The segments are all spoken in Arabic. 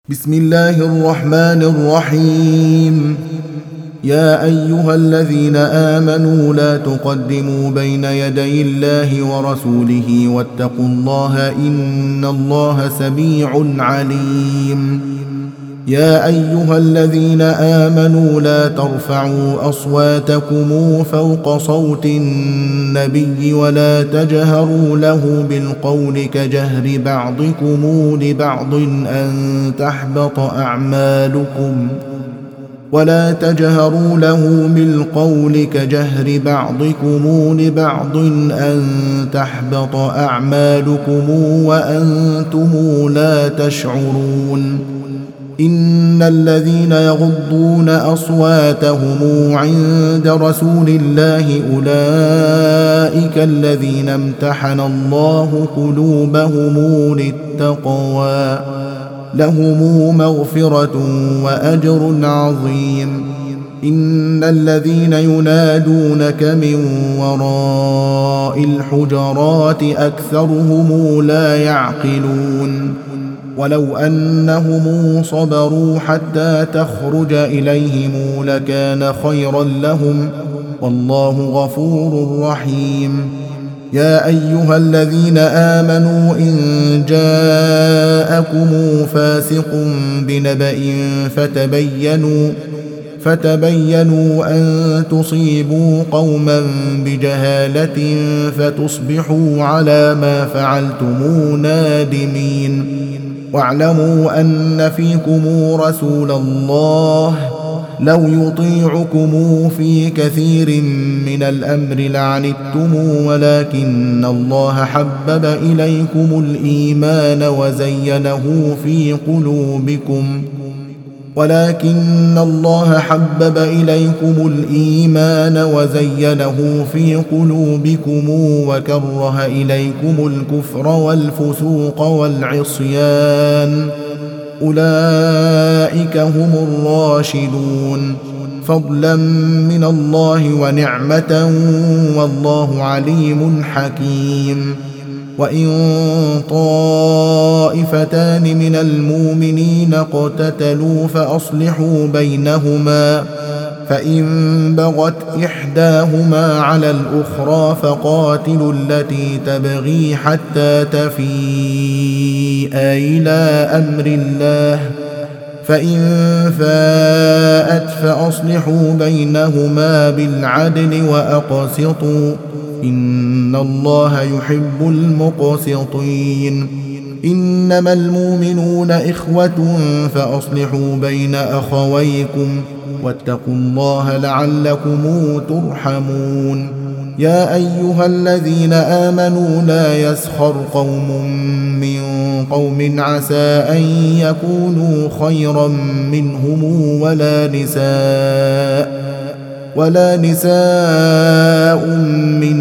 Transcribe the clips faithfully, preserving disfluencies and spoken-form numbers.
بسم الله الرحمن الرحيم. يا أيها الذين آمنوا لا تقدموا بين يدي الله ورسوله واتقوا الله إن الله سميع عليم. يا أيها الذين آمنوا لا ترفعوا أصواتكم فوق صوت النبي ولا تجهروا له بالقول كجهر بعضكم لبعض أن تحبط أعمالكم ولا تجهروا له بالقول كجهر بعضكم لبعض أن تحبط أعمالكم وأنتم لا تشعرون. إن الذين يغضون أصواتهم عند رسول الله أولئك الذين امتحن الله قلوبهم للتقوى لهم مغفرة وأجر عظيم. إن الذين ينادونك من وراء الحجرات أكثرهم لا يعقلون. ولو أنهم صبروا حتى تخرج إليهم لكان خيرا لهم والله غفور رحيم. يا أيها الذين آمنوا إن جاءكم فاسق بنبأ فتبينوا فتبينوا أن تصيبوا قوما بجهالة فتصبحوا على ما فعلتم نادمين. واعلموا أن فيكم رسول الله لو يطيعكم في كثير من الأمر لعنتم ولكن الله حبب إليكم الإيمان وزينه في قلوبكم ولكن الله حبب إليكم الإيمان وزينه في قلوبكم وكره إليكم الكفر والفسوق والعصيان أولئك هم الراشدون فضلا من الله ونعمة والله عليم حكيم. وإن طائفتان من المؤمنين اقتتلوا فأصلحوا بينهما فإن بغت إحداهما على الأخرى فقاتلوا التي تبغي حتى تفيء إلى أمر الله فإن فاءت فأصلحوا بينهما بالعدل وأقسطوا إن الله يحب المقسطين. إنما المؤمنون إخوة فأصلحوا بين أخويكم واتقوا الله لعلكم ترحمون. يا أيها الذين آمنوا لا يسخر قوم من قوم عسى أن يكونوا خيرا منهم ولا نساء ولا نساء من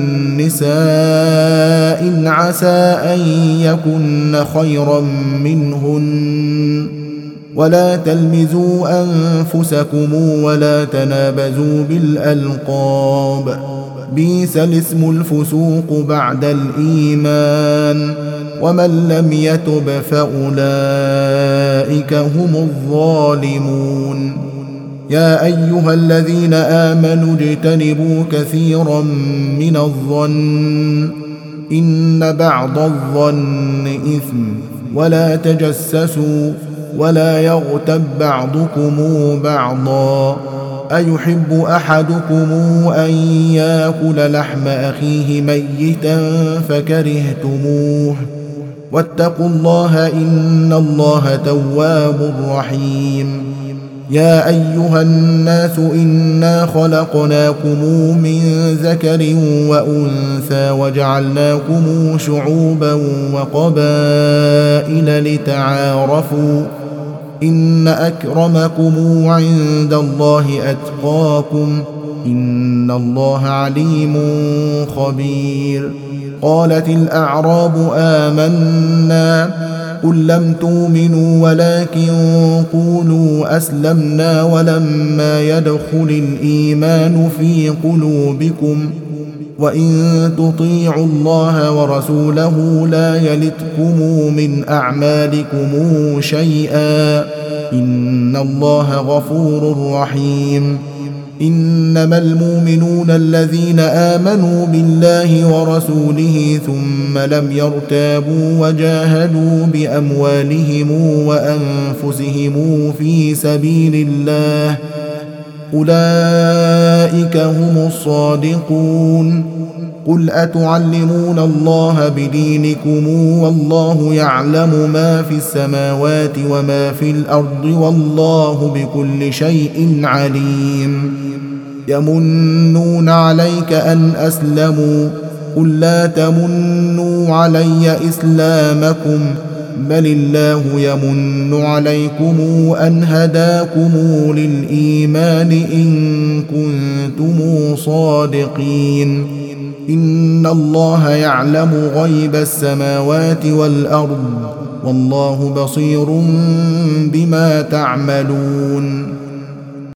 نساء عسى أن يكن خيرا منهن ولا تلمزوا أنفسكم ولا تنابزوا بالألقاب بئس الاسم الفسوق بعد الإيمان ومن لم يتب فأولئك هم الظالمون. يا أيها الذين آمنوا اجتنبوا كثيرا من الظن إن بعض الظن إثم ولا تجسسوا ولا يغتب بعضكم بعضا أيحب أحدكم أن يأكل لحم أخيه ميتا فكرهتموه واتقوا الله إن الله تواب رحيم. يا أيها الناس إنا خلقناكم من ذكر وأنثى وجعلناكم شعوبا وقبائل لتعارفوا إن أكرمكم عند الله أتقاكم إن الله عليم خبير. قالت الأعراب آمنا قل لم تؤمنوا ولكن قولوا أسلمنا ولما يدخل الإيمان في قلوبكم وإن تطيعوا الله ورسوله لا يلتكم من أعمالكم شيئا إن الله غفور رحيم. إنما المؤمنون الذين آمنوا بالله ورسوله ثم لم يرتابوا وجاهدوا بأموالهم وأنفسهم في سبيل الله أولئك هم الصادقون. قل أتعلمون الله بدينكم والله يعلم ما في السماوات وما في الأرض والله بكل شيء عليم. يمنون عليك أن أسلموا قل لا تمنوا علي إسلامكم بل الله يمن عليكم أن هداكم للإيمان إن كنتم صادقين. إن الله يعلم غيب السماوات والأرض والله بصير بما تعملون.